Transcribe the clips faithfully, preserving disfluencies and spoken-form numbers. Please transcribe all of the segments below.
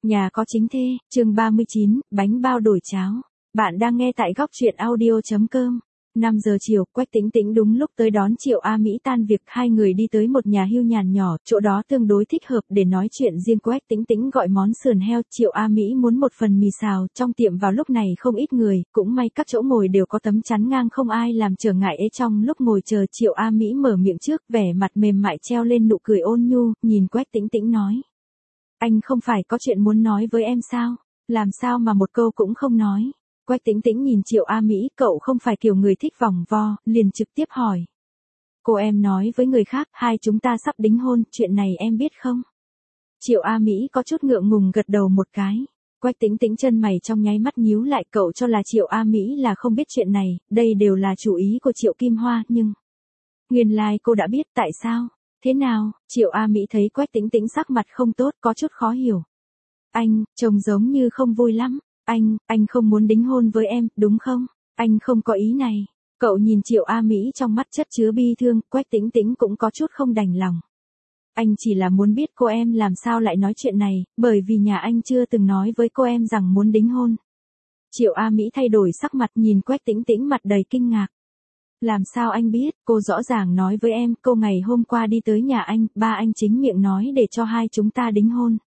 Nhà có chính thê, chương ba mươi chín, bánh bao đổi cháo. Bạn đang nghe tại góc truyện audio chấm com. năm giờ chiều, Quách Tĩnh Tĩnh đúng lúc tới đón Triệu A Mỹ tan việc, hai người đi tới một nhà hưu nhàn nhỏ, chỗ đó tương đối thích hợp để nói chuyện riêng. Quách Tĩnh Tĩnh gọi món sườn heo, Triệu A Mỹ muốn một phần mì xào. Trong tiệm vào lúc này không ít người, cũng may các chỗ ngồi đều có tấm chắn ngang không ai làm trở ngại ấy. Trong lúc ngồi chờ, Triệu A Mỹ mở miệng trước, vẻ mặt mềm mại treo lên nụ cười ôn nhu, nhìn Quách Tĩnh Tĩnh nói: "Anh không phải có chuyện muốn nói với em sao? Làm sao mà một câu cũng không nói?" Quách Tĩnh Tĩnh nhìn Triệu A Mỹ, cậu không phải kiểu người thích vòng vo, liền trực tiếp hỏi: "Cô em nói với người khác, hai chúng ta sắp đính hôn, chuyện này em biết không?" Triệu A Mỹ có chút ngượng ngùng gật đầu một cái. Quách Tĩnh Tĩnh chân mày trong nháy mắt nhíu lại, cậu cho là Triệu A Mỹ là không biết chuyện này, đây đều là chủ ý của Triệu Kim Hoa, nhưng nguyên lai like cô đã biết. Tại sao? Thế nào? Triệu A Mỹ thấy Quách Tĩnh Tĩnh sắc mặt không tốt, có chút khó hiểu. "Anh, trông giống như không vui lắm. Anh, anh không muốn đính hôn với em, đúng không? Anh không có ý này." Cậu nhìn Triệu A Mỹ trong mắt chất chứa bi thương, Quách Tĩnh Tĩnh cũng có chút không đành lòng. "Anh chỉ là muốn biết cô em làm sao lại nói chuyện này, bởi vì nhà anh chưa từng nói với cô em rằng muốn đính hôn." Triệu A Mỹ thay đổi sắc mặt, nhìn Quách Tĩnh Tĩnh mặt đầy kinh ngạc. "Làm sao anh biết? Cô rõ ràng nói với em, cô ngày hôm qua đi tới nhà anh, ba anh chính miệng nói để cho hai chúng ta đính hôn.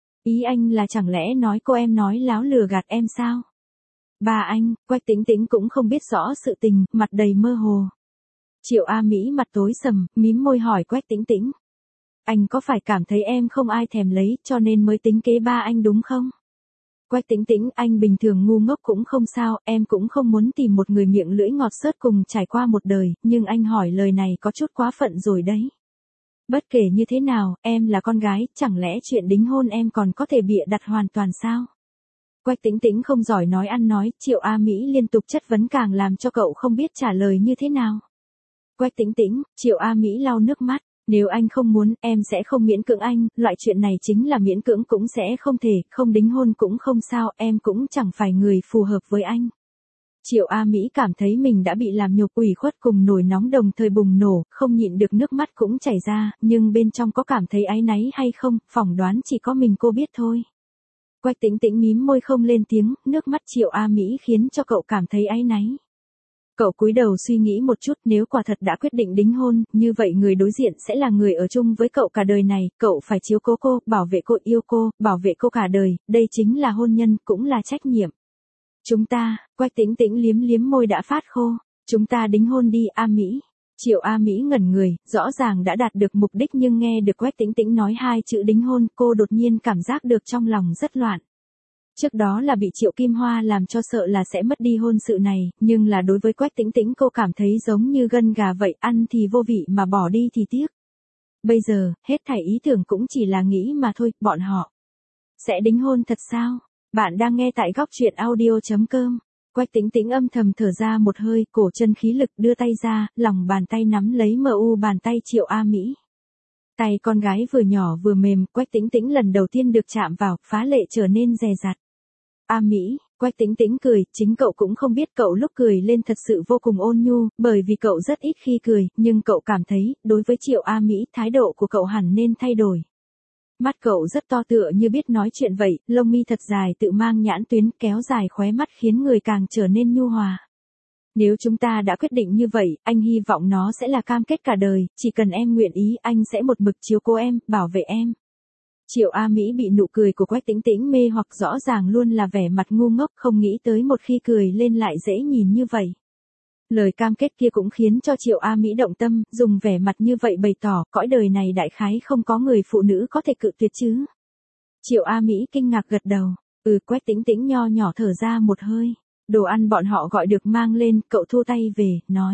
Ý anh là chẳng lẽ nói cô em nói láo lừa gạt em sao?" "Ba anh?" Quách Tĩnh Tĩnh cũng không biết rõ sự tình, mặt đầy mơ hồ. Triệu A Mỹ mặt tối sầm, mím môi hỏi Quách Tĩnh Tĩnh: "Anh có phải cảm thấy em không ai thèm lấy, cho nên mới tính kế ba anh đúng không?" Quách Tĩnh Tĩnh: "Anh bình thường ngu ngốc cũng không sao, em cũng không muốn tìm một người miệng lưỡi ngọt xớt cùng trải qua một đời, nhưng anh hỏi lời này có chút quá phận rồi đấy. Bất kể như thế nào, em là con gái, chẳng lẽ chuyện đính hôn em còn có thể bịa đặt hoàn toàn sao?" Quách Tĩnh Tĩnh không giỏi nói ăn nói, Triệu A Mỹ liên tục chất vấn càng làm cho cậu không biết trả lời như thế nào. "Quách Tĩnh Tĩnh," Triệu A Mỹ lau nước mắt, "nếu anh không muốn, em sẽ không miễn cưỡng anh, loại chuyện này chính là miễn cưỡng cũng sẽ không thể, không đính hôn cũng không sao, em cũng chẳng phải người phù hợp với anh." Triệu A Mỹ cảm thấy mình đã bị làm nhục, ủy khuất cùng nổi nóng đồng thời bùng nổ, không nhịn được nước mắt cũng chảy ra, nhưng bên trong có cảm thấy áy náy hay không, phỏng đoán chỉ có mình cô biết thôi. Quách Tĩnh Tĩnh mím môi không lên tiếng, nước mắt Triệu A Mỹ khiến cho cậu cảm thấy áy náy. Cậu cúi đầu suy nghĩ một chút, nếu quả thật đã quyết định đính hôn, như vậy người đối diện sẽ là người ở chung với cậu cả đời này, cậu phải chiếu cố cô, bảo vệ cô, yêu cô, bảo vệ cô cả đời, đây chính là hôn nhân, cũng là trách nhiệm. "Chúng ta," Quách Tĩnh Tĩnh liếm liếm môi đã phát khô, "chúng ta đính hôn đi, A Mỹ." Triệu A Mỹ ngẩn người, rõ ràng đã đạt được mục đích nhưng nghe được Quách Tĩnh Tĩnh nói hai chữ đính hôn, cô đột nhiên cảm giác được trong lòng rất loạn. Trước đó là bị Triệu Kim Hoa làm cho sợ là sẽ mất đi hôn sự này, nhưng là đối với Quách Tĩnh Tĩnh cô cảm thấy giống như gân gà vậy, ăn thì vô vị mà bỏ đi thì tiếc. Bây giờ, hết thảy ý tưởng cũng chỉ là nghĩ mà thôi, bọn họ sẽ đính hôn thật sao? Bạn đang nghe tại góc truyện audio chấm com. Quách Tĩnh Tĩnh âm thầm thở ra một hơi, cổ chân khí lực đưa tay ra, lòng bàn tay nắm lấy mờ u bàn tay Triệu A Mỹ. Tay con gái vừa nhỏ vừa mềm, Quách Tĩnh Tĩnh lần đầu tiên được chạm vào, phá lệ trở nên dè dặt. "A Mỹ," Quách Tĩnh Tĩnh cười, chính cậu cũng không biết cậu lúc cười lên thật sự vô cùng ôn nhu, bởi vì cậu rất ít khi cười, nhưng cậu cảm thấy, đối với Triệu A Mỹ, thái độ của cậu hẳn nên thay đổi. Mắt cậu rất to tựa như biết nói chuyện vậy, lông mi thật dài tự mang nhãn tuyến kéo dài khóe mắt khiến người càng trở nên nhu hòa. "Nếu chúng ta đã quyết định như vậy, anh hy vọng nó sẽ là cam kết cả đời, chỉ cần em nguyện ý, anh sẽ một mực chiếu cố em, bảo vệ em." Triệu A Mỹ bị nụ cười của Quách Tĩnh Tĩnh mê hoặc, rõ ràng luôn là vẻ mặt ngu ngốc, không nghĩ tới một khi cười lên lại dễ nhìn như vậy. Lời cam kết kia cũng khiến cho Triệu A Mỹ động tâm, dùng vẻ mặt như vậy bày tỏ, cõi đời này đại khái không có người phụ nữ có thể cự tuyệt chứ. Triệu A Mỹ kinh ngạc gật đầu, ừ. Quách Tĩnh Tĩnh nho nhỏ thở ra một hơi. Đồ ăn bọn họ gọi được mang lên, cậu thu tay về, nói: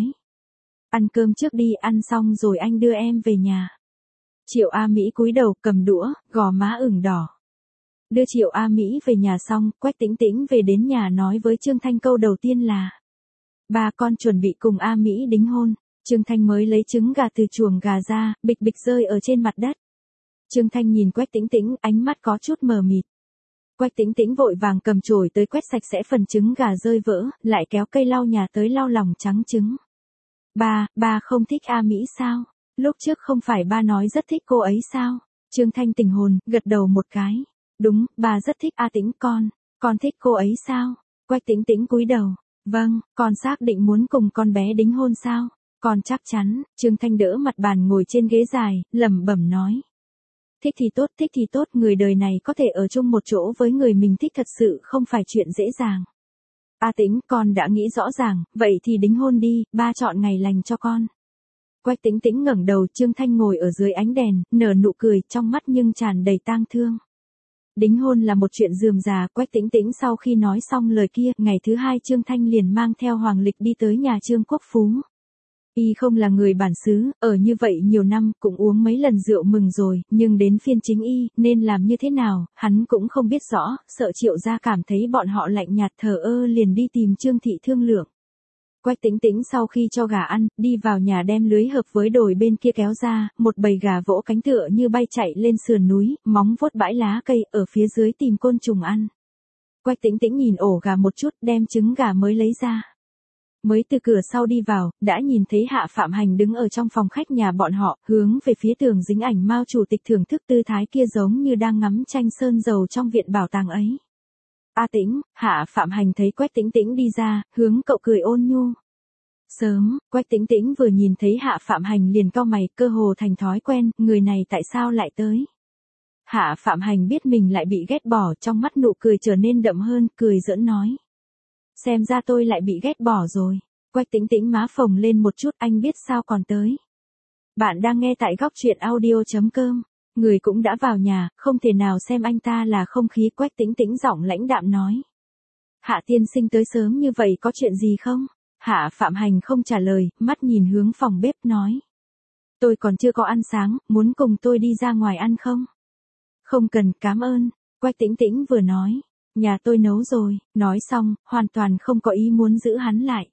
"Ăn cơm trước đi, ăn xong rồi anh đưa em về nhà." Triệu A Mỹ cúi đầu cầm đũa, gò má ửng đỏ. Đưa Triệu A Mỹ về nhà xong, Quách Tĩnh Tĩnh về đến nhà nói với Trương Thanh câu đầu tiên là: "Ba con chuẩn bị cùng A Mỹ đính hôn." Trương Thanh mới lấy trứng gà từ chuồng gà ra, bịch bịch rơi ở trên mặt đất. Trương Thanh nhìn Quách Tĩnh Tĩnh, ánh mắt có chút mờ mịt. Quách Tĩnh Tĩnh vội vàng cầm chổi tới quét sạch sẽ phần trứng gà rơi vỡ, lại kéo cây lau nhà tới lau lòng trắng trứng. "Ba, ba không thích A Mỹ sao? Lúc trước không phải ba nói rất thích cô ấy sao?" Trương Thanh tỉnh hồn, gật đầu một cái. Đúng, bà rất thích A Tĩnh con. Con thích cô ấy sao? Quách Tĩnh Tĩnh cúi đầu. Vâng, con xác định muốn cùng con bé đính hôn sao? Con chắc chắn. Trương Thanh đỡ mặt bàn ngồi trên ghế dài, lẩm bẩm nói. Thích thì tốt, thích thì tốt, người đời này có thể ở chung một chỗ với người mình thích thật sự không phải chuyện dễ dàng. A Tĩnh, con đã nghĩ rõ ràng, vậy thì đính hôn đi, ba chọn ngày lành cho con. Quách Tĩnh Tĩnh ngẩng đầu, Trương Thanh ngồi ở dưới ánh đèn, nở nụ cười, trong mắt nhưng tràn đầy tang thương. Đính hôn là một chuyện rườm rà, Quách Tĩnh Tĩnh sau khi nói xong lời kia, ngày thứ hai Trương Thanh liền mang theo Hoàng Lịch đi tới nhà Trương Quốc Phú. Y không là người bản xứ, ở như vậy nhiều năm, cũng uống mấy lần rượu mừng rồi, nhưng đến phiên chính Y, nên làm như thế nào, hắn cũng không biết rõ, sợ Triệu gia cảm thấy bọn họ lạnh nhạt thờ ơ liền đi tìm Trương Thị thương lượng. Quách Tĩnh Tĩnh sau khi cho gà ăn, đi vào nhà đem lưới hợp với đồi bên kia kéo ra, một bầy gà vỗ cánh tựa như bay chạy lên sườn núi, móng vuốt bãi lá cây, ở phía dưới tìm côn trùng ăn. Quách Tĩnh Tĩnh nhìn ổ gà một chút, đem trứng gà mới lấy ra. Mới từ cửa sau đi vào, đã nhìn thấy Hạ Phạm Hành đứng ở trong phòng khách nhà bọn họ, hướng về phía tường dính ảnh Mao chủ tịch thưởng thức tư thái kia giống như đang ngắm tranh sơn dầu trong viện bảo tàng ấy. A Tĩnh, Hạ Phạm Hành thấy Quách Tĩnh Tĩnh đi ra, hướng cậu cười ôn nhu. Sớm, Quách Tĩnh Tĩnh vừa nhìn thấy Hạ Phạm Hành liền cau mày, cơ hồ thành thói quen, người này tại sao lại tới. Hạ Phạm Hành biết mình lại bị ghét bỏ, trong mắt nụ cười trở nên đậm hơn, cười giỡn nói. Xem ra tôi lại bị ghét bỏ rồi. Quách Tĩnh Tĩnh má phồng lên một chút, anh biết sao còn tới. Bạn đang nghe tại góc truyện audio.com. Người cũng đã vào nhà, không thể nào xem anh ta là không khí. Quách Tĩnh Tĩnh giọng lãnh đạm nói. Hạ tiên sinh tới sớm như vậy có chuyện gì không? Hạ Phạm Hành không trả lời, mắt nhìn hướng phòng bếp nói. Tôi còn chưa có ăn sáng, muốn cùng tôi đi ra ngoài ăn không? Không cần, cảm ơn. Quách Tĩnh Tĩnh vừa nói. Nhà tôi nấu rồi, nói xong, hoàn toàn không có ý muốn giữ hắn lại.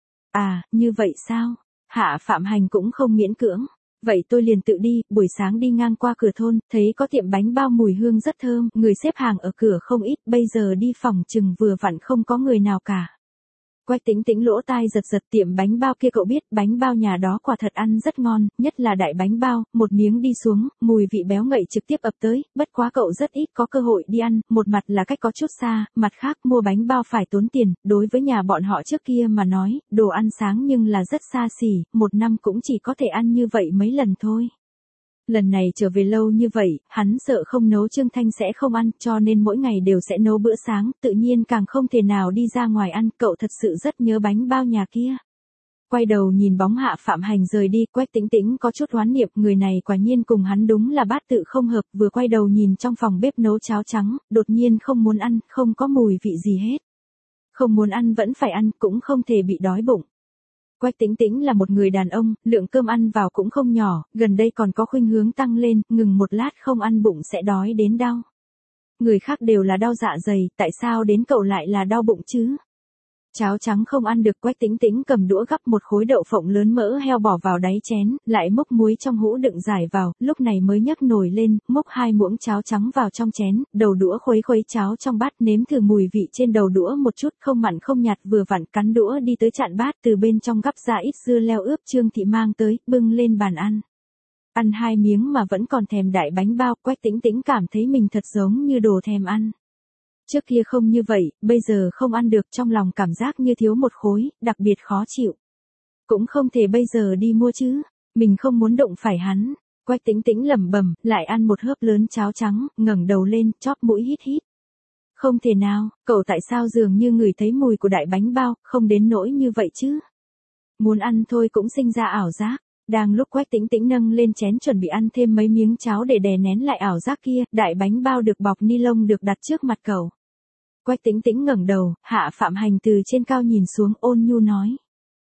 À, như vậy sao? Hạ Phạm Hành cũng không miễn cưỡng. Vậy tôi liền tự đi, buổi sáng đi ngang qua cửa thôn, thấy có tiệm bánh bao mùi hương rất thơm, người xếp hàng ở cửa không ít, bây giờ đi phòng chừng vừa vặn không có người nào cả. Quách Tĩnh Tĩnh lỗ tai giật giật, tiệm bánh bao kia cậu biết, bánh bao nhà đó quả thật ăn rất ngon, nhất là đại bánh bao, một miếng đi xuống, mùi vị béo ngậy trực tiếp ập tới, bất quá cậu rất ít có cơ hội đi ăn, một mặt là cách có chút xa, mặt khác mua bánh bao phải tốn tiền, đối với nhà bọn họ trước kia mà nói, đồ ăn sáng nhưng là rất xa xỉ, một năm cũng chỉ có thể ăn như vậy mấy lần thôi. Lần này trở về lâu như vậy, hắn sợ không nấu Trương Thanh sẽ không ăn, cho nên mỗi ngày đều sẽ nấu bữa sáng, tự nhiên càng không thể nào đi ra ngoài ăn, cậu thật sự rất nhớ bánh bao nhà kia. Quay đầu nhìn bóng Hạ Phạm Hành rời đi, Quách Tĩnh Tĩnh có chút oán niệm, người này quả nhiên cùng hắn đúng là bát tự không hợp, vừa quay đầu nhìn trong phòng bếp nấu cháo trắng, đột nhiên không muốn ăn, không có mùi vị gì hết. Không muốn ăn vẫn phải ăn, cũng không thể bị đói bụng. Quách Tĩnh Tĩnh là một người đàn ông, lượng cơm ăn vào cũng không nhỏ, gần đây còn có khuynh hướng tăng lên, ngừng một lát không ăn bụng sẽ đói đến đau. Người khác đều là đau dạ dày, tại sao đến cậu lại là đau bụng chứ? Cháo trắng không ăn được, Quách Tĩnh Tĩnh cầm đũa gắp một khối đậu phộng lớn mỡ heo bỏ vào đáy chén, lại múc muối trong hũ đựng giải vào, lúc này mới nhấc nồi lên, múc hai muỗng cháo trắng vào trong chén, đầu đũa khuấy khuấy cháo trong bát, nếm thử mùi vị trên đầu đũa một chút, không mặn không nhạt, vừa vặn cắn đũa đi tới chạn bát, từ bên trong gắp ra ít dưa leo ướp Trương Thị mang tới, bưng lên bàn ăn. Ăn hai miếng mà vẫn còn thèm đại bánh bao, Quách Tĩnh Tĩnh cảm thấy mình thật giống như đồ thèm ăn. Trước kia không như vậy, bây giờ không ăn được, trong lòng cảm giác như thiếu một khối, đặc biệt khó chịu. Cũng không thể bây giờ đi mua chứ, mình không muốn đụng phải hắn. Quách Tĩnh Tĩnh lẩm bẩm, lại ăn một hớp lớn cháo trắng, ngẩng đầu lên, chóp mũi hít hít. Không thể nào, cậu tại sao dường như ngửi thấy mùi của đại bánh bao, không đến nỗi như vậy chứ. Muốn ăn thôi cũng sinh ra ảo giác. Đang lúc Quách Tĩnh Tĩnh nâng lên chén chuẩn bị ăn thêm mấy miếng cháo để đè nén lại ảo giác kia, đại bánh bao được bọc ni lông được đặt trước mặt cậu. Quách Tĩnh Tĩnh ngẩng đầu, Hạ Phạm Hành từ trên cao nhìn xuống, ôn nhu nói.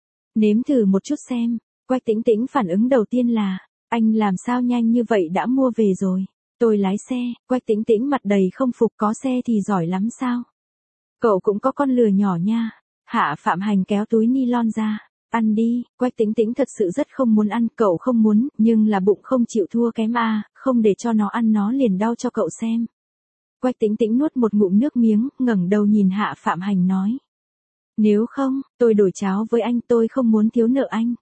Nếm thử một chút xem. Quách Tĩnh Tĩnh phản ứng đầu tiên là, anh làm sao nhanh như vậy đã mua về rồi. Tôi lái xe. Quách Tĩnh Tĩnh mặt đầy không phục, có xe thì giỏi lắm sao. Cậu cũng có con lừa nhỏ nha. Hạ Phạm Hành kéo túi ni lon ra. Ăn đi. Quách Tĩnh Tĩnh thật sự rất không muốn ăn, cậu không muốn, nhưng là bụng không chịu thua kém à, không để cho nó ăn nó liền đau cho cậu xem. Quách Tĩnh Tĩnh nuốt một ngụm nước miếng, ngẩng đầu nhìn Hạ Phạm Hành nói. Nếu không, tôi đổi cháo với anh, tôi không muốn thiếu nợ anh.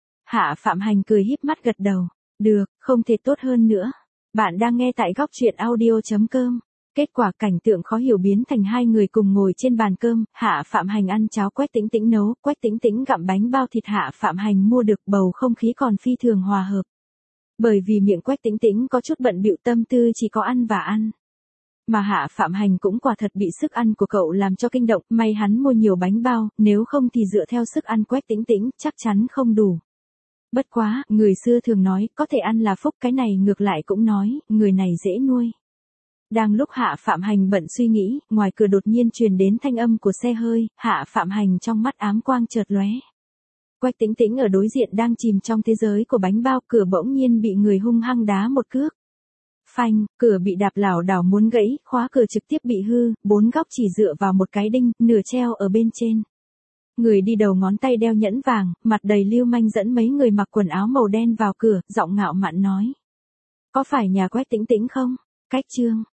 Hạ Phạm Hành cười híp mắt gật đầu. Được, không thể tốt hơn nữa. Bạn đang nghe tại góc truyện audio chấm com. Kết quả cảnh tượng khó hiểu biến thành hai người cùng ngồi trên bàn cơm, Hạ Phạm Hành ăn cháo Quách Tĩnh Tĩnh nấu, Quách Tĩnh Tĩnh gặm bánh bao thịt Hạ Phạm Hành mua được, bầu không khí còn phi thường hòa hợp. Bởi vì miệng Quách Tĩnh Tĩnh có chút bận bịu, tâm tư chỉ có ăn và ăn. Mà Hạ Phạm Hành cũng quả thật bị sức ăn của cậu làm cho kinh động, may hắn mua nhiều bánh bao, nếu không thì dựa theo sức ăn Quách Tĩnh Tĩnh, chắc chắn không đủ. Bất quá, người xưa thường nói, có thể ăn là phúc, cái này ngược lại cũng nói, người này dễ nuôi. Đang lúc Hạ Phạm Hành bận suy nghĩ, ngoài cửa đột nhiên truyền đến thanh âm của xe hơi, Hạ Phạm Hành trong mắt ám quang chợt lóe. Quách Tĩnh Tĩnh ở đối diện đang chìm trong thế giới của bánh bao, cửa bỗng nhiên bị người hung hăng đá một cước. Phanh, cửa bị đạp lảo đảo muốn gãy, khóa cửa trực tiếp bị hư, bốn góc chỉ dựa vào một cái đinh, nửa treo ở bên trên. Người đi đầu ngón tay đeo nhẫn vàng, mặt đầy lưu manh dẫn mấy người mặc quần áo màu đen vào cửa, giọng ngạo mạn nói. Có phải nhà Quách Tĩnh Tĩnh không? Cách chương.